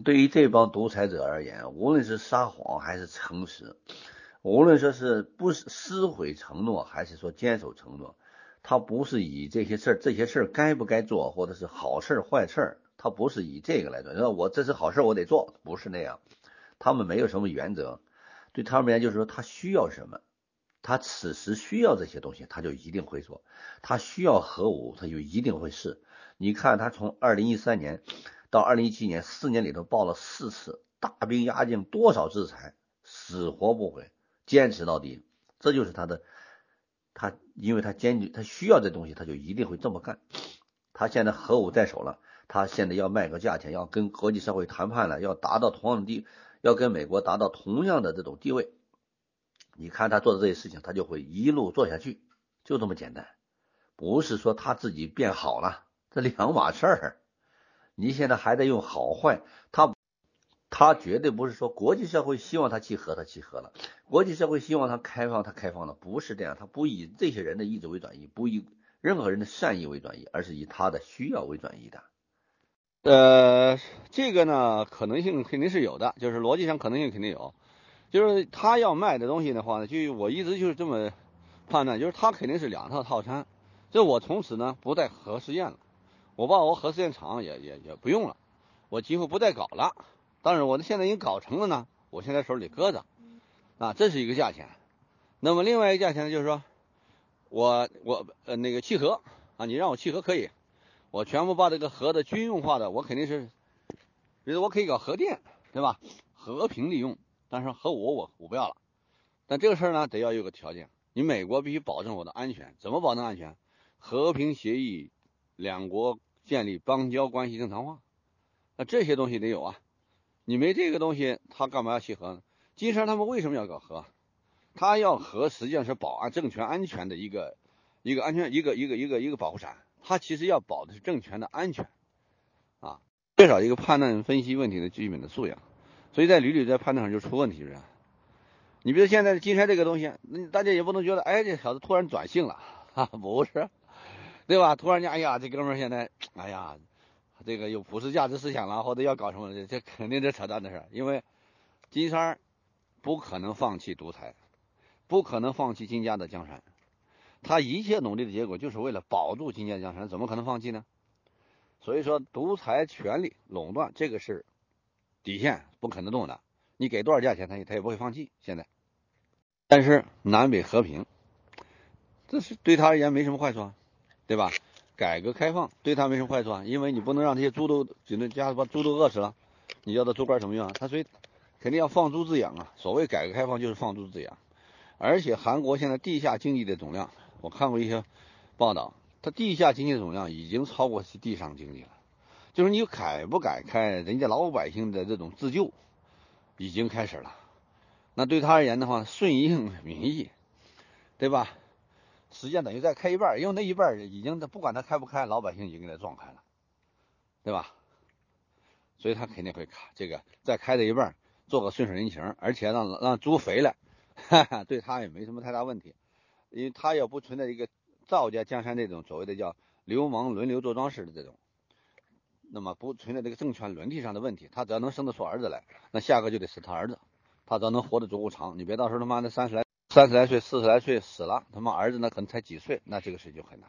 对于这帮独裁者而言，无论是撒谎还是诚实，无论说是不是撕毁承诺，还是说坚守承诺，他不是以这些事儿该不该做，或者是好事坏事，他不是以这个来做。我这是好事我得做，不是那样。他们没有什么原则，对他们而言就是说他需要什么，他此时需要这些东西，他就一定会做。他需要核武，他就一定会试。你看他从2013年到2017年4年里头报了4次，大兵压境，多少制裁，死活不悔，坚持到底。这就是他因为他坚决，他需要这东西，他就一定会这么干。他现在核武在手了，他现在要卖个价钱，要跟国际社会谈判了，要达到同样的要跟美国达到同样的这种地位。你看他做的这些事情，他就会一路做下去，就这么简单。不是说他自己变好了，这两码事儿。你现在还在用好坏，他绝对不是说国际社会希望他契合，他契合了；国际社会希望他开放，他开放了，不是这样。他不以这些人的意志为转移，不以任何人的善意为转移，而是以他的需要为转移的。 呃，这个呢，可能性肯定是有的，就是逻辑上可能性肯定有。就是他要卖的东西的话呢，就我一直就是这么判断，就是他肯定是两套套餐。就我从此呢不再核试验了，我把我核试验场也不用了，我几乎不再搞了。当然，我现在已经搞成了呢，我现在手里搁着，啊，这是一个价钱。那么另外一个价钱呢，就是说我那个契合啊，你让我契合可以，我全部把这个核的军用化的，我肯定是觉得我可以搞核电，对吧？和平利用，但是核武我不要了。但这个事儿呢，得要有个条件，你美国必须保证我的安全。怎么保证安全？和平协议，两国建立邦交关系正常化，那这些东西得有啊。你没这个东西，他干嘛要契合呢？金山他们为什么要搞核？他要核实际上是保安政权安全的一个安全一个保护伞，他其实要保的是政权的安全啊，缺少一个判断分析问题的基本的素养，所以在屡屡在判断上就出问题是吧？你比如现在的金山这个东西，大家也不能觉得，哎，这小子突然转性了，不是，对吧？突然间，哎呀，这哥们儿现在，哎呀，这个有普世价值思想了，或者要搞什么，这肯定是扯淡的事。因为金山不可能放弃独裁，不可能放弃金家的江山，他一切努力的结果就是为了保住金家江山，怎么可能放弃呢？所以说，独裁权力垄断这个是底线，不可能动的。你给多少价钱，他也不会放弃。现在，但是南北和平，这是对他而言没什么坏处啊，对吧？改革开放对他没什么坏处啊，因为你不能让这些猪都只能家把猪都饿死了，你要的猪肝什么用啊？他所以肯定要放猪自养啊。所谓改革开放就是放猪自养，而且韩国现在地下经济的总量，我看过一些报道，它地下经济的总量已经超过地上经济了。就是你改不改开，人家老百姓的这种自救已经开始了。那对他而言的话，顺应民意，对吧？实际上等于再开一半，因为那一半已经不管他开不开，老百姓已经给他撞开了，对吧？所以他肯定会卡这个再开的一半，做个顺水人情，而且让猪肥了，哈哈，对他也没什么太大问题，因为他要不存在一个赵家江山这种所谓的叫流氓轮流坐庄式的这种，那么不存在这个政权轮替上的问题，他只要能生得出儿子来，那下个就得是他儿子，他只要能活得足够长，你别到时候他妈的30来岁、40来岁死了，他妈儿子呢可能才几岁，那这个事就很难。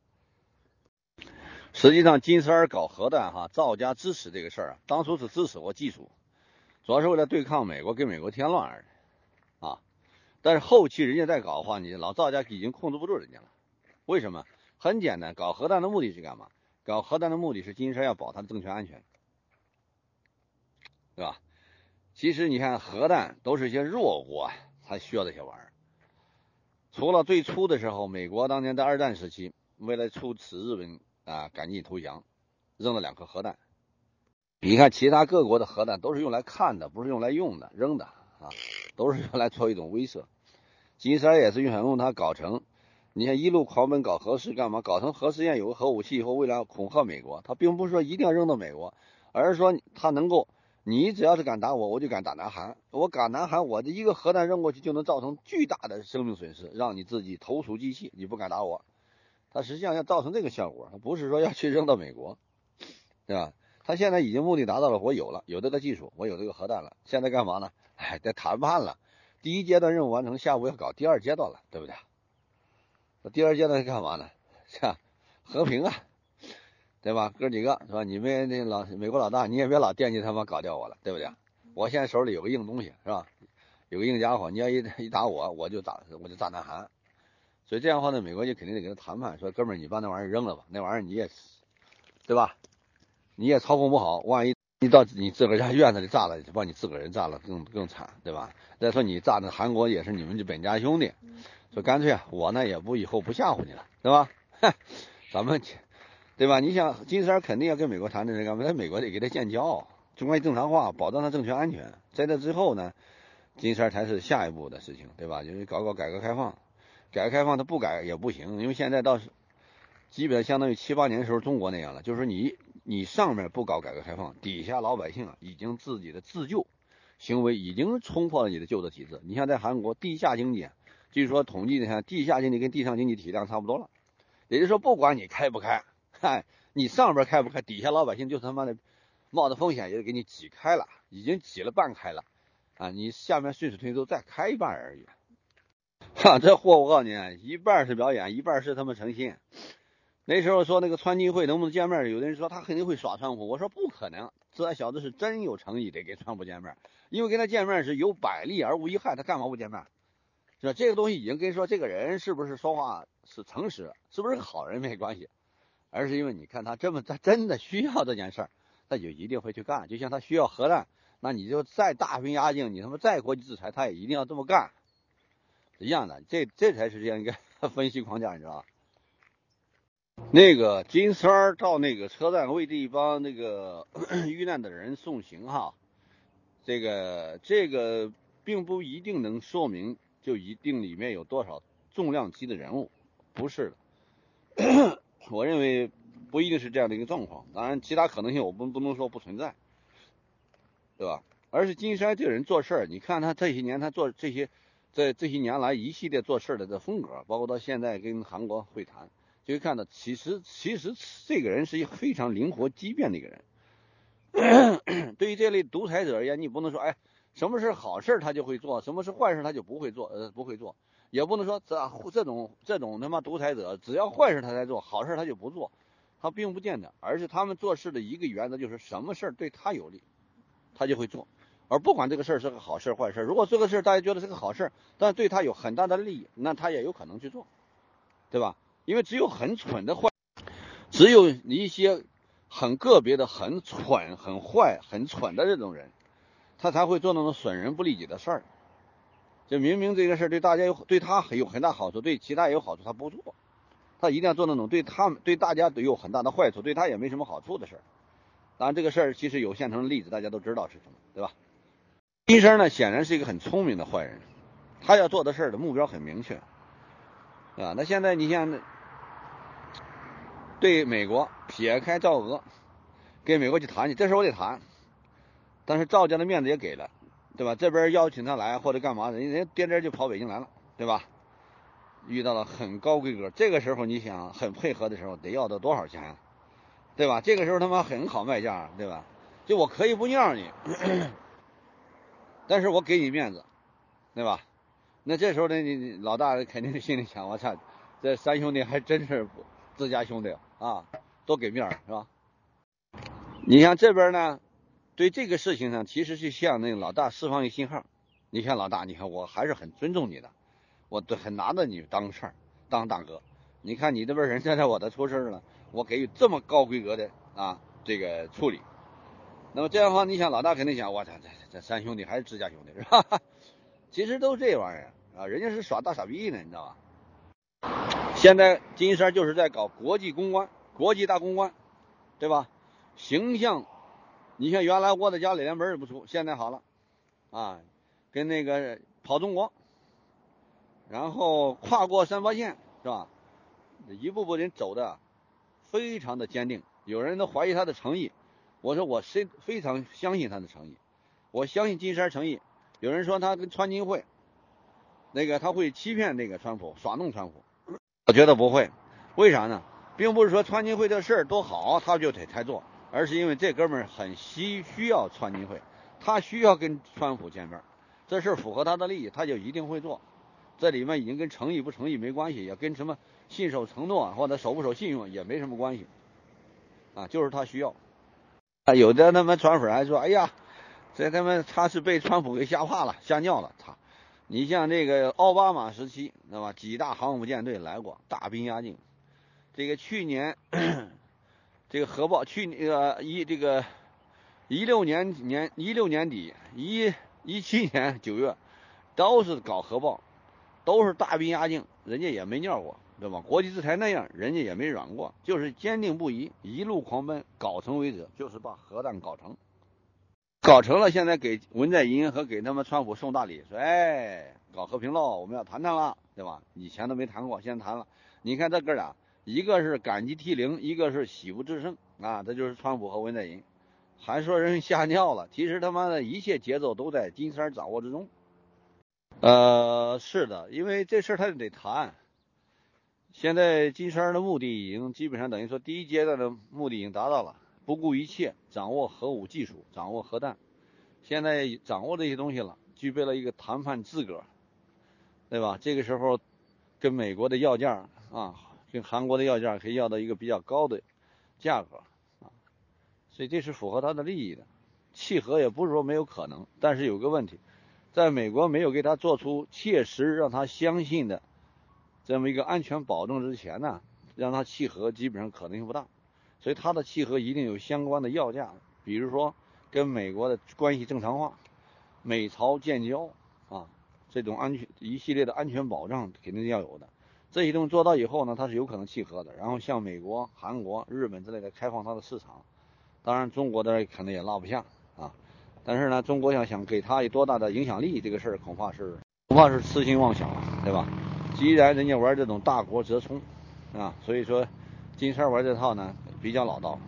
实际上，金三儿搞核弹赵家支持这个事儿当初是支持过技术，主要是为了对抗美国，给美国添乱而已啊。但是后期人家再搞的话，你老赵家已经控制不住人家了。为什么？很简单，搞核弹的目的是干嘛？搞核弹的目的是金三要保他的政权安全，对吧？其实你看，核弹都是一些弱国才需要这些玩意儿。除了最初的时候，美国当年在二战时期，为了促使日本赶紧投降，扔了2颗核弹。你看其他各国的核弹都是用来看的，不是用来用的，扔的都是用来做一种威慑。金三也是想用它搞成，你看一路狂奔搞核试干嘛？搞成核试验有个核武器以后，为了恐吓美国，他并不是说一定要扔到美国，而是说他能够，你只要是敢打我，我就敢打南韩。我打南韩，我这一个核弹扔过去就能造成巨大的生命损失，让你自己投鼠忌器，你不敢打我。他实际上要造成这个效果，他不是说要去扔到美国，对吧？ 他现在已经目的达到了，我有这个技术，我有这个核弹了，现在干嘛呢？在谈判了。第一阶段任务完成，下午要搞第二阶段了，对不对？第二阶段是干嘛呢？是吧？和平啊，对吧？哥几个是吧？你们那美国老大，你也别老惦记他妈搞掉我了，对不对？我现在手里有个硬东西，是吧？有个硬家伙，你要一打我就炸弹寒。所以这样的话呢，美国就肯定得跟他谈判，说哥们儿，你把那玩意儿扔了吧，那玩意儿你也，对吧？你也操控不好，万一你到你自个儿家院子里炸了，就把你自个儿人炸了更惨，对吧？再说你炸的韩国也是你们这本家兄弟，所以干脆我呢也不以后不吓唬你了，对吧？咱们对吧？你想金三肯定要跟美国谈的是干嘛？在美国得给他建交，中关系正常化，保障他政权安全。在这之后呢，金三才是下一步的事情，对吧？就是搞改革开放。改革开放他不改也不行，因为现在倒是基本相当于7、8年的时候中国那样了，就是你上面不搞改革开放，底下老百姓已经自己的自救行为已经冲破了你的旧的体制。你像在韩国地下经济，据说统计看地下经济跟地上经济体量差不多了，也就是说不管你开不开，你上边开不开，底下老百姓就他妈的冒着风险也得给你挤开了，已经挤了半开了啊！你下面顺水推舟再开一半而已。这货我告诉你，一半是表演，一半是他们诚心。那时候说那个川金会能不能见面，有的人说他肯定会耍川普，我说不可能，这小子是真有诚意得跟川普见面，因为跟他见面是有百利而无一害，他干嘛不见面？是吧？这个东西已经跟说这个人是不是说话是诚实，是不是好人没关系，而是因为你看他真的需要这件事儿，他就一定会去干。就像他需要核弹，那你就再大兵压境，你他妈再国际制裁，他也一定要这么干。一样的，这才是这样一个分析框架，你知道吧？那个金三到那个车站为这帮那个遇难的人送行哈，这个并不一定能说明就一定里面有多少重量级的人物，不是的。我认为不一定是这样的一个状况，当然其他可能性我不能说不存在，对吧？而是金山这个人做事儿，你看他这些年他做这些，在这些年来一系列做事的这风格，包括到现在跟韩国会谈，就会看到其实这个人是一个非常灵活机变的一个人。对于这类独裁者而言，你不能说什么是好事他就会做，什么是坏事他就不会做，也不能说这种他妈独裁者只要坏事他才做，好事他就不做，他并不见得，而是他们做事的一个原则就是什么事对他有利，他就会做。而不管这个事是个好事坏事，如果这个事大家觉得是个好事，但对他有很大的利益，那他也有可能去做，对吧？因为只有很蠢的坏，只有一些很个别的很蠢很坏很蠢的这种人，他才会做那种损人不利己的事儿。就明明这个事对大家对他有很大好处，对其他也有好处，他不做，他一定要做那种对大家都有很大的坏处，对他也没什么好处的事儿。当然这个事儿其实有现成的例子，大家都知道是什么，对吧？金生呢显然是一个很聪明的坏人，他要做的事儿的目标很明确啊。那现在你像对美国撇开赵俄，跟美国去谈去，这事我得谈，但是赵家的面子也给了，对吧？这边邀请他来或者干嘛的，人颠颠就跑北京来了，对吧？遇到了很高规格，这个时候你想很配合的时候得要到多少钱，对吧？这个时候他妈很好卖价，对吧？就我可以不让你但是我给你面子，对吧？那这时候呢，你老大肯定心里想，我操，这三兄弟还真是自家兄弟啊，多给面是吧？你像这边呢，对这个事情上，其实是向那个老大释放一个信号。你看老大，你看我还是很尊重你的，我都很拿着你当事儿，当大哥。你看你这边人现在我的出事了，我给予这么高规格的这个处理。那么这样的话，你想老大肯定想，我操，这三兄弟还是自家兄弟是吧？其实都这玩意儿啊，人家是耍大傻逼呢，你知道吧？现在金山就是在搞国际公关，国际大公关，对吧？形象，你像原来窝在家里连门也不出，现在好了啊，跟那个跑中国，然后跨过三八线，是吧？一步步人走的非常的坚定，有人都怀疑他的诚意，我说我非常相信他的诚意，我相信金山诚意。有人说他跟川金会那个他会欺骗那个川普，耍弄川普，我觉得不会。为啥呢？并不是说川金会这事儿多好他就得才做， 而是因为这哥们儿很需要川金会，他需要跟川普见面，这事符合他的利益，他就一定会做。这里面已经跟诚意不诚意没关系，也跟什么信守承诺或者守不守信用也没什么关系啊，就是他需要。有的他妈川粉还说，哎呀，这他是被川普给吓怕了，吓尿了。你像这个奥巴马时期，对吧？几大航母舰队来过，大兵压境。这个去年这个核爆，16年底17年9月都是搞核爆，都是大兵压境，人家也没尿过，对吧？国际制裁那样，人家也没软过，就是坚定不移，一路狂奔，搞成为止，就是把核弹搞成。搞成了，现在给文在寅和给他们川普送大礼，说哎，搞和平喽，我们要谈了，对吧？以前都没谈过，现在谈了。你看这哥俩，一个是感激涕零，一个是喜不自胜啊，这就是川普和文在寅，还说人吓尿了。其实他妈的一切节奏都在金三掌握之中。是的，因为这事他就得谈。现在金三的目的已经基本上等于说第一阶段的目的已经达到了。不顾一切掌握核武技术，掌握核弹，现在掌握这些东西了，具备了一个谈判资格，对吧？这个时候跟美国的要价啊，跟韩国的要价可以要到一个比较高的价格啊，所以这是符合他的利益的。契合也不是说没有可能，但是有个问题，在美国没有给他做出切实让他相信的这么一个安全保证之前呢，让他契合基本上可能性不大。所以它的契合一定有相关的要价，比如说跟美国的关系正常化，美朝建交啊，这种一系列的安全保障肯定要有的。这些东西做到以后呢，它是有可能契合的。然后向美国、韩国、日本之类的开放它的市场，当然中国的可能也落不下啊。但是呢，中国想给他有多大的影响力，这个事儿恐怕是痴心妄想了，对吧？既然人家玩这种大国折冲啊，所以说金三玩这套呢比较老道。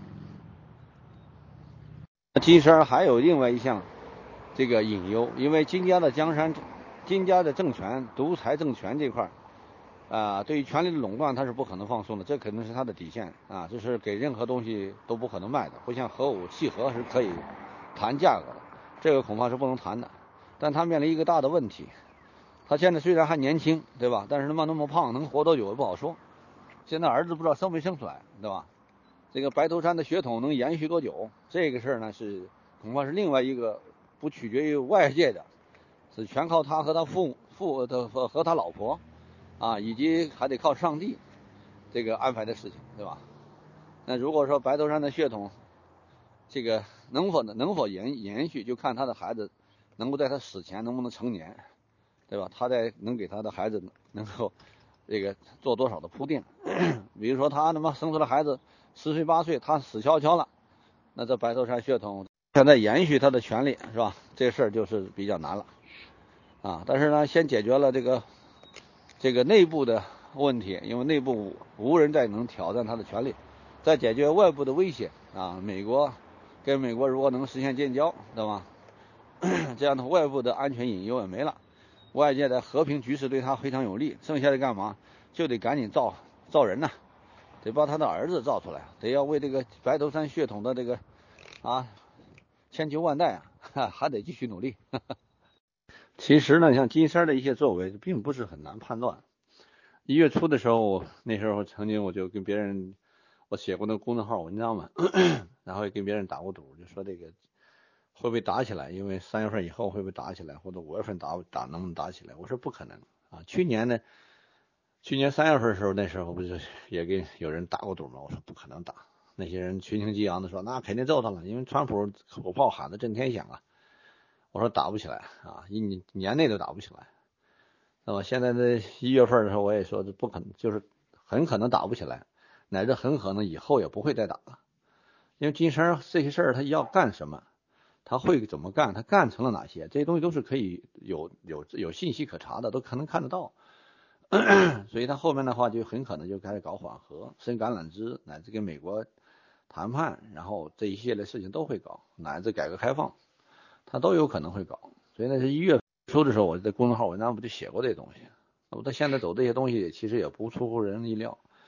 金三还有另外一项这个隐忧，因为金家的政权、独裁政权这块对于权力的垄断他是不可能放松的，这肯定是他的底线啊，这是给任何东西都不可能卖的，不像核武契合是可以谈价格的，这个恐怕是不能谈的。但他面临一个大的问题，他现在虽然还年轻，对吧？但是他妈那么胖，能活多久也不好说。现在儿子不知道生没生出来，对吧？这个白头山的血统能延续多久？这个事儿呢是恐怕是另外一个不取决于外界的，是全靠他和他和他老婆啊，以及还得靠上帝这个安排的事情，对吧？那如果说白头山的血统这个能否延续，就看他的孩子能够在他死前能不能成年，对吧？他能给他的孩子能够这个做多少的铺垫？比如说他他妈生出来孩子10岁8岁，他死翘翘了，那这白头山血统现在延续他的权利是吧？这事儿就是比较难了啊。但是呢，先解决了这个内部的问题，因为内部无人再能挑战他的权利，再解决外部的威胁啊。美国如果能实现建交，对吧？这样的外部的安全隐忧也没了。外界的和平局势对他非常有利，剩下的干嘛？就得赶紧造人呐，得把他的儿子造出来，得要为这个白头山血统的这个千秋万代还得继续努力。其实呢，像金三的一些作为，并不是很难判断。1月初的时候，那时候曾经我就跟别人，我写过那个公众号文章嘛，然后也跟别人打过赌，就说这个会不会打起来？因为3月份以后会不会打起来，或者5月份能不能打起来？我说不可能啊。去年3月份的时候，那时候不是也跟有人打过赌吗？我说不可能打。那些人群情激昂的说，那肯定揍他了，因为川普口炮喊得震天响啊。我说打不起来啊，一年内都打不起来。那么现在的1月份的时候，我也说这不可能，就是很可能打不起来，乃至很可能以后也不会再打了。因为金生这些事儿他要干什么，他会怎么干，他干成了哪些，这些东西都是可以有信息可查的，都可能看得到。所以他后面的话就很可能就开始搞缓和、伸橄榄枝，乃至跟美国谈判，然后这一系列事情都会搞，乃至改革开放，他都有可能会搞。所以那是1月初的时候，我在公众号文章不就写过这东西。我到现在走这些东西，其实也不出乎人意料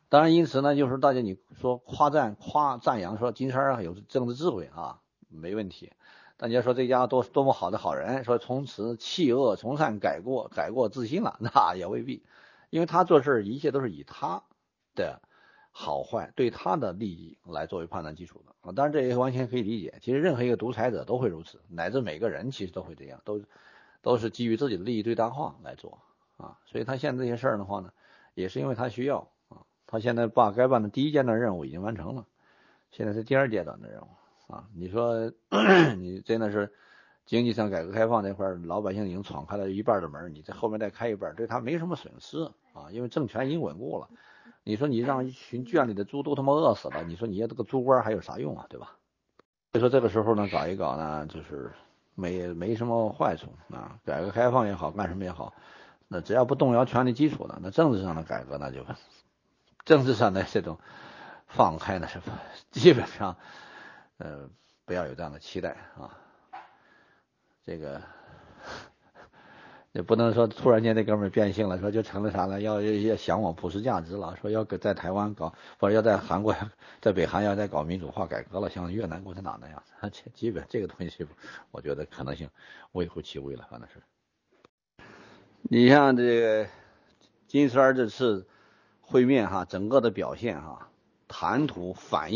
当然，因此呢，就是大家你说赞扬说金山有政治智慧啊，没问题。但你要说这家多么好的好人，说从此弃恶从善，改过自新了，那也未必，因为他做事一切都是以他的好坏对他的利益来作为判断基础的啊。当然，这也完全可以理解。其实任何一个独裁者都会如此，乃至每个人其实都会这样，都是基于自己的利益最大化来做啊。所以他现在这些事儿的话呢，也是因为他需要啊。他现在把该办的第一阶段任务已经完成了，现在是第二阶段的任务。啊，你说你真的是经济上改革开放这块，老百姓已经闯开了一半的门，你在后面再开一半，对他没什么损失啊，因为政权已经稳固了。你说你让一群圈里的猪都他妈饿死了，你说你这个猪官还有啥用啊，对吧？所以说这个时候呢，搞一搞呢，就是没什么坏处啊。改革开放也好，干什么也好，那只要不动摇权力基础的，那政治上的改革那就政治上的这种放开呢是基本上。不要有这样的期待啊！这个也不能说突然间这哥们儿变性了，说就成了啥了，要向往普世价值了，说要在台湾搞，或者要在韩国、在北韩要再搞民主化改革了，像越南共产党那样，基本这个东西，我觉得可能性微乎其微了，反正是。你像这个金山这次会面哈，整个的表现哈。谈吐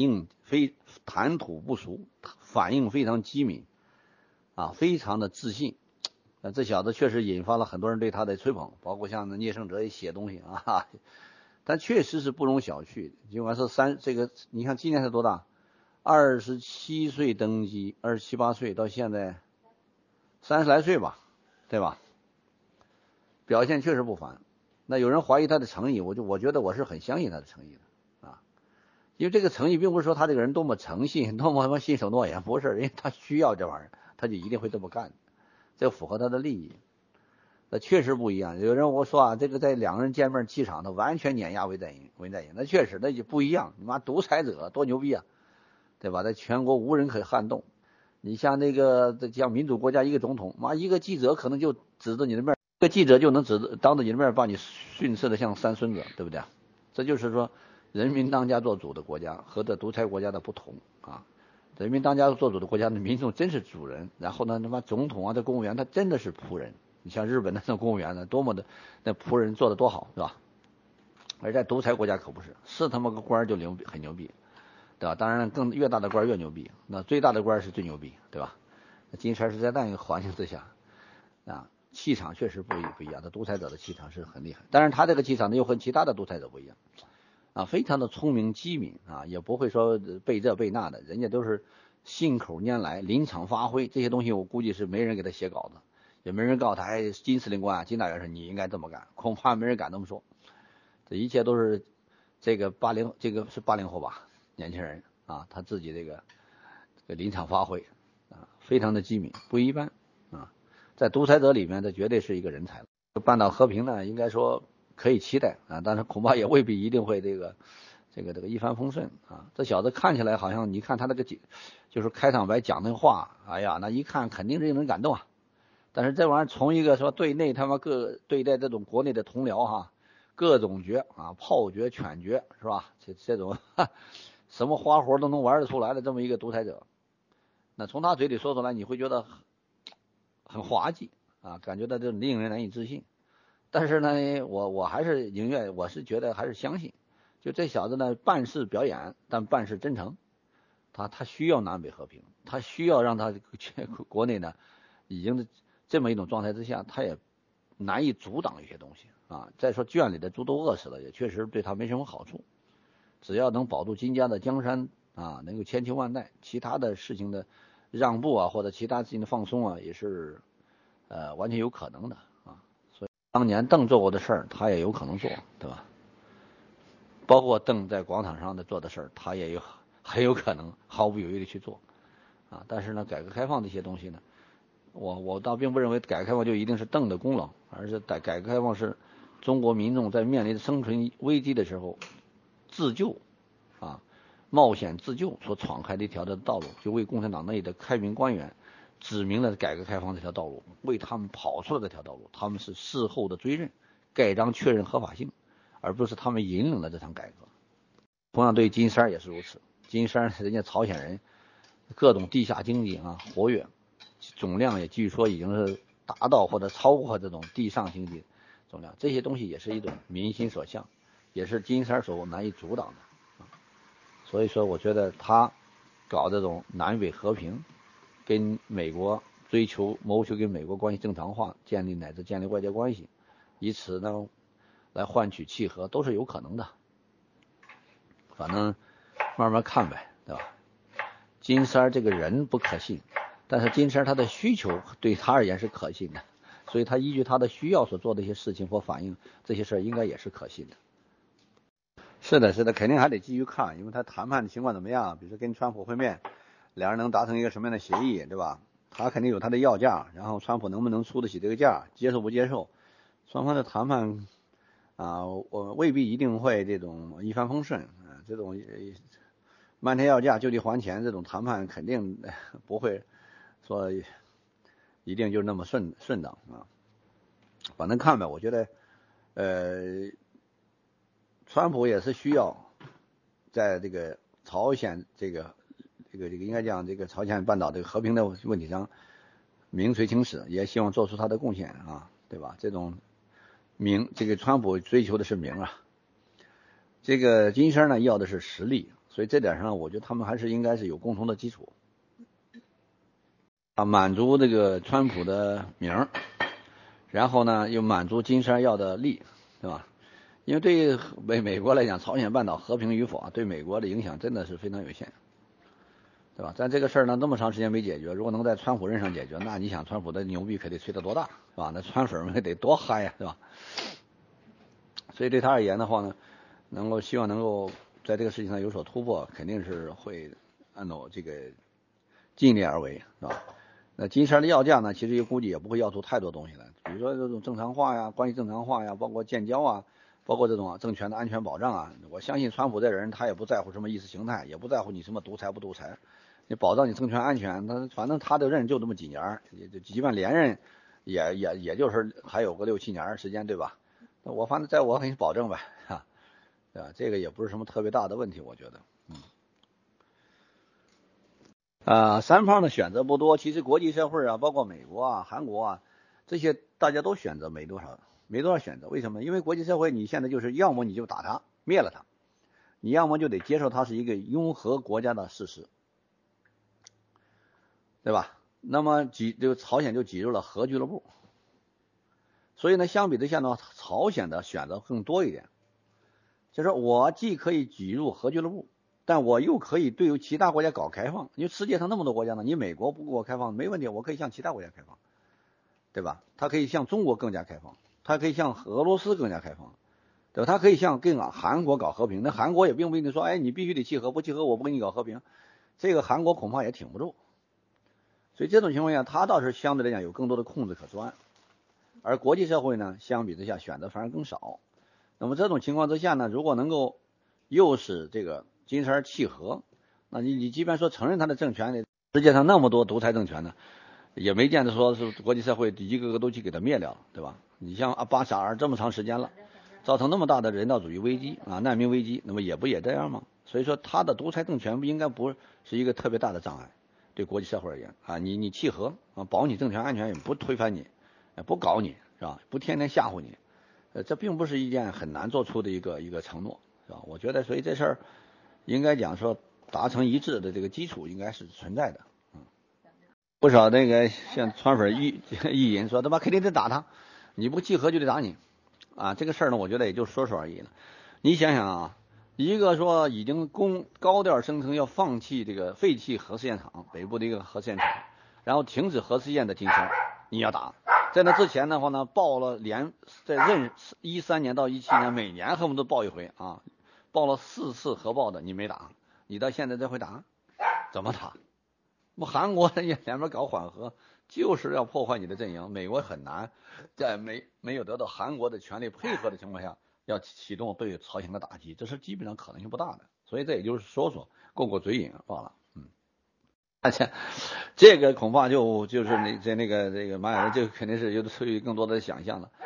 不俗，反应非常机敏啊，非常的自信。这小子确实引发了很多人对他的吹捧，包括像聂胜哲也写东西啊，但确实是不容小觑。尽管是你看今年是多大？27岁登基，27、8岁到现在30来岁吧，对吧？表现确实不凡。那有人怀疑他的诚意，我觉得我是很相信他的诚意的。因为这个诚意并不是说他这个人多么诚信，多么信守诺言，不是，因为他需要这玩意儿，他就一定会这么干，这符合他的利益。那确实不一样。有人我说啊，这个在两个人见面气场，他完全碾压文在寅，那确实那就不一样。你妈独裁者多牛逼啊，对吧？在全国无人可以撼动。你像像民主国家一个总统，妈一个记者可能就指着你的面，一个记者就能当着你的面把你训斥的像三孙子，对不对？这就是说。人民当家作主的国家和这独裁国家的不同啊！人民当家作主的国家的民众真是主人，然后呢，他妈总统啊，这公务员他真的是仆人。你像日本的那公务员呢，多么的那仆人做的多好，是吧？而在独裁国家可不是他妈个官就很牛逼，对吧？当然越大的官越牛逼，那最大的官是最牛逼，对吧？金山是在那样一个环境之下啊，气场确实不一样。这独裁者的气场是很厉害，但是他这个气场呢又和其他的独裁者不一样。啊，非常的聪明机敏啊，也不会说背这背那的，人家都是信口拈来，临场发挥这些东西，我估计是没人给他写稿子，也没人告诉他，哎，金司令官啊，金大元帅你应该这么干，恐怕没人敢这么说。这一切都是这个是80后吧，年轻人啊，他自己这个临场发挥啊，非常的机敏，不一般啊，在独裁者里面，这绝对是一个人才。半岛和平呢，应该说。可以期待啊，但是恐怕也未必一定会这个一帆风顺啊。这小子看起来好像，你看他那个就是开场白讲那话，哎呀，那一看肯定令人感动啊。但是这玩意儿从一个说对内他妈对待这种国内的同僚哈，各种绝啊，炮决、犬决是吧？这种什么花活都能玩得出来的这么一个独裁者，那从他嘴里说出来，你会觉得很滑稽啊，感觉到这令人难以置信。但是呢，我还是宁愿，我是觉得还是相信，就这小子呢，办事表演，但办事真诚。他需要南北和平，他需要让他国内呢，已经这么一种状态之下，他也难以阻挡一些东西啊。再说圈里的猪都饿死了，也确实对他没什么好处。只要能保住金家的江山啊，能够千秋万代，其他的事情的让步啊，或者其他事情的放松啊，也是完全有可能的。当年邓做过的事儿，他也有可能做，对吧？包括邓在广场上的做的事儿，他也很有可能毫不犹豫的去做，啊！但是呢，改革开放这些东西呢，我倒并不认为改革开放就一定是邓的功劳，而是改革开放是中国民众在面临生存危机的时候自救，啊，冒险自救所闯开的一条的道路，就为共产党内的开明官员指明了改革开放这条道路，为他们跑出了这条道路，他们是事后的追认、盖章确认合法性，而不是他们引领了这场改革同样对金三也是如此。金三人家朝鲜人各种地下经济啊活跃，总量也据说已经是达到或者超过这种地上经济总量，这些东西也是一种民心所向，也是金三所难以阻挡的。所以说我觉得他搞这种南北和平，跟美国谋求跟美国关系正常化，乃至建立外交关系，以此呢来换取契合，都是有可能的。反正慢慢看呗，对吧？金三这个人不可信，但是金三他的需求对他而言是可信的，所以他依据他的需要所做的一些事情或反应，这些事应该也是可信的。是的，肯定还得继续看，因为他谈判的情况怎么样，比如说跟川普会面，两人能达成一个什么样的协议，对吧？他肯定有他的要价，然后川普能不能出得起这个价，接受不接受？双方的谈判我未必一定会这种一帆风顺啊，这种漫天要价就地还钱这种谈判肯定不会说一定就那么顺当啊。反正看呗，我觉得川普也是需要在这个朝鲜这个应该讲这个朝鲜半岛这个和平的问题上名垂青史，也希望做出他的贡献啊，对吧？这个川普追求的是名啊，这个金三呢要的是实力，所以这点上我觉得他们还是应该是有共同的基础啊，满足这个川普的名，然后呢又满足金三要的利，对吧？因为对美国来讲，朝鲜半岛和平与否对美国的影响真的是非常有限，对吧？但这个事儿呢，那么长时间没解决，如果能在川普任上解决，那你想川普的牛逼可得吹得多大，是吧？那川粉们得多嗨呀，对吧？所以对他而言的话呢，希望能够在这个事情上有所突破，肯定是会按照这个尽力而为，是吧？那金三的要价呢，其实估计也不会要出太多东西来，比如说这种正常化呀、关系正常化呀，包括建交啊，包括这种政权的安全保障啊。我相信川普这人他也不在乎什么意识形态，也不在乎你什么独裁不独裁，你保障你政权安全，反正他的任就这么几年，也就即便连任，也就是还有个6、7年时间，对吧？我反正我给你保证呗，哈，对吧？这个也不是什么特别大的问题，我觉得。三方的选择不多，其实国际社会啊，包括美国啊、韩国啊，这些大家都选择没多少选择。为什么？因为国际社会你现在就是要么你就打他灭了他，你要么就得接受他是一个拥核国家的事实，对吧？那么就朝鲜就挤入了核俱乐部，所以呢，相比之下呢，朝鲜的选择更多一点，就是我既可以挤入核俱乐部，但我又可以对于其他国家搞开放，因为世界上那么多国家呢，你美国不给我开放没问题，我可以向其他国家开放，对吧？它可以向中国更加开放，它可以向俄罗斯更加开放，对吧？它可以跟韩国搞和平，那韩国也并不一定说，哎，你必须得契合，不契合我不跟你搞和平，这个韩国恐怕也挺不住。所以这种情况下，它倒是相对来讲有更多的空子可钻，而国际社会呢，相比之下选择反而更少。那么这种情况之下呢，如果能够诱使这个金三契合，那你即便说承认他的政权，世界上那么多独裁政权呢，也没见得说是国际社会一个个都去给他灭掉，对吧？你像巴沙尔这么长时间了，造成那么大的人道主义危机啊，难民危机，那么也这样吗？所以说他的独裁政权应该不是一个特别大的障碍，对国际社会而言啊，你契合啊，保你政权安全，也不推翻你，不搞你，是吧？不天天吓唬你。这并不是一件很难做出的一个承诺，是吧？我觉得，所以这事儿应该讲说达成一致的这个基础应该是存在的。不少那个像川粉意淫说他妈肯定得打他，你不契合就得打你啊！这个事儿呢，我觉得也就说说而已了。你想想啊，一个说已经高调声称要放弃这个废弃核试验场北部的一个核试验场，然后停止核试验的金三，你要打。在那之前的话呢，报了在13年到17年每年恨不得报一回啊，报了4次核爆的你没打，你到现在这回打，怎么打？韩国人也两边搞缓和，就是要破坏你的阵营。美国很难在没有得到韩国的全力配合的情况下，要启动对朝鲜的打击，这是基本上可能性不大的。所以这也就是说过嘴瘾罢了。而且这个恐怕就是这个马雅人，这个肯定是有出于更多的想象了。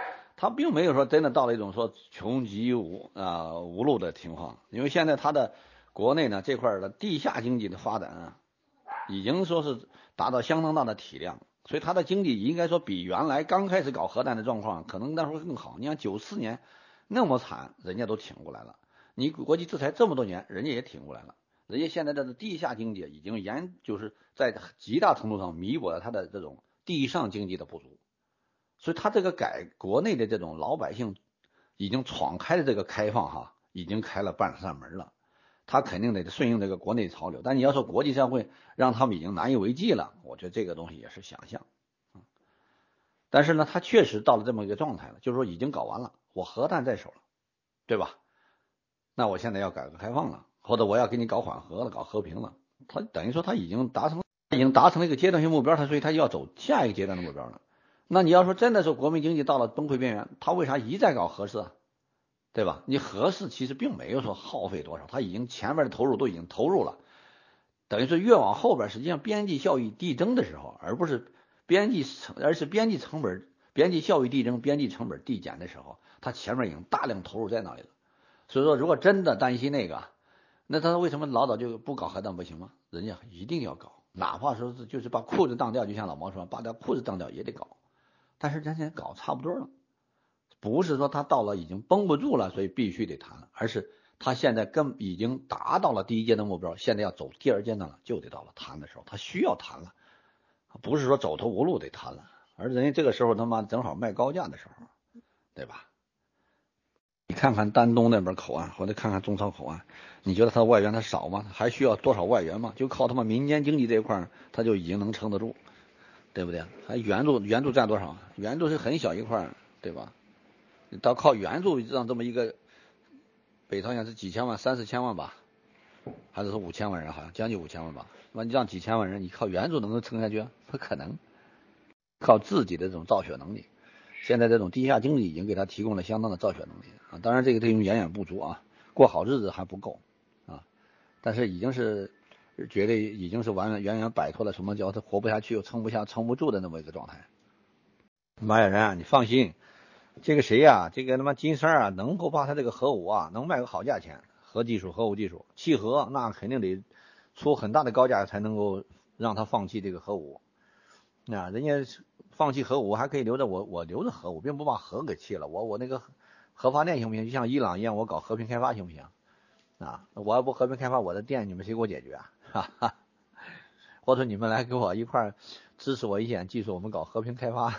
他并没有说真的到了一种说穷极无路的情况，因为现在他的国内呢这块的地下经济的发展啊，已经说是达到相当大的体量，所以他的经济应该说比原来刚开始搞核弹的状况可能那时候更好。你看94年那么惨，人家都挺过来了，你国际制裁这么多年，人家也挺过来了。人家现在的地下经济已经就是在极大程度上弥补了他的这种地上经济的不足，所以他这个国内的这种老百姓已经闯开的这个开放已经开了半扇门了，他肯定得顺应这个国内潮流。但你要说国际社会让他们已经难以为继了，我觉得这个东西也是想象。但是呢，他确实到了这么一个状态了，就是说已经搞完了，我核弹在手了，对吧？那我现在要改革开放了，或者我要给你搞缓和了，搞和平了，他等于说他已经达成了一个阶段性目标，所以他要走下一个阶段的目标了。那你要说真的是国民经济到了崩溃边缘，他为啥一再搞核试啊？对吧？你核试其实并没有说耗费多少，他已经前面的投入都已经投入了，等于是越往后边，实际上边际效益递增的时候，而是边际效益递增，边际成本递减的时候，他前面已经大量投入在那里了。所以说，如果真的担心那个，那他为什么老早就不搞核弹不行吗？人家一定要搞，哪怕说是就是把裤子当掉，就像老毛说，把这裤子当掉也得搞。但是人家搞差不多了，不是说他到了已经绷不住了，所以必须得谈了，而是他现在已经达到了第一阶段目标，现在要走第二阶段了，就得到了谈的时候，他需要谈了，不是说走投无路得谈了，而人家这个时候他妈正好卖高价的时候，对吧？你看看丹东那边口岸，或者看看中超口岸，你觉得它的外援它少吗？还需要多少外援吗？就靠他妈民间经济这一块，它就已经能撑得住，对不对？还援助占多少？援助是很小一块，对吧？你到靠援助让这么一个北朝鲜是几千万，3、4千万吧，还是说5000万人？好像将近5000万吧。那你让几千万人，你靠援助能够撑下去？不可能，靠自己的这种造血能力。现在这种地下经济已经给他提供了相当的造血能力啊，当然这个东西远远不足啊，过好日子还不够啊，但是已经是觉得已经是远远摆脱了什么叫他活不下去又撑不住的那么一个状态。马雅人啊，你放心，这个谁呀，这个他妈金三啊，能够把他这个核武啊能卖个好价钱，核武技术，契合那肯定得出很大的高价才能够让他放弃这个核武。那人家放弃核武还可以留着我留着核武，并不把核给弃了。我那个核发电行不行？就像伊朗一样，我搞和平开发行不行？啊，我要不和平开发，我的电你们谁给我解决啊？哈哈，或者你们来给我一块支持我一点技术，我们搞和平开发。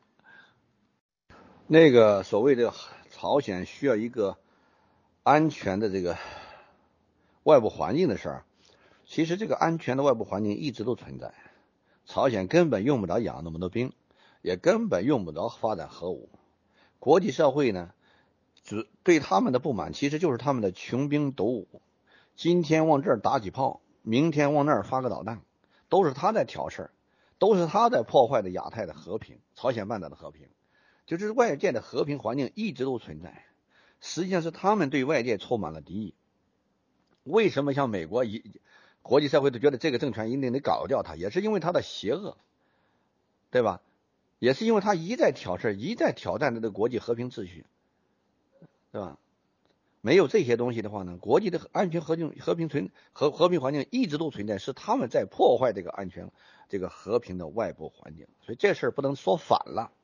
那个所谓的朝鲜需要一个安全的这个外部环境的事儿，其实这个安全的外部环境一直都存在。朝鲜根本用不着养那么多兵，也根本用不着发展核武。国际社会呢，对他们的不满其实就是他们的穷兵黩武，今天往这儿打几炮，明天往那儿发个导弹，都是他在挑事儿，都是他在破坏的亚太的和平，朝鲜半岛的和平。就是外界的和平环境一直都存在，实际上是他们对外界充满了敌意。为什么像美国国际社会都觉得这个政权一定得搞掉他，也是因为他的邪恶，对吧？也是因为他一再挑事，一再挑战这个国际和平秩序，对吧？没有这些东西的话呢，国际的安全和平环境一直都存在，是他们在破坏这个安全这个和平的外部环境，所以这事儿不能说反了。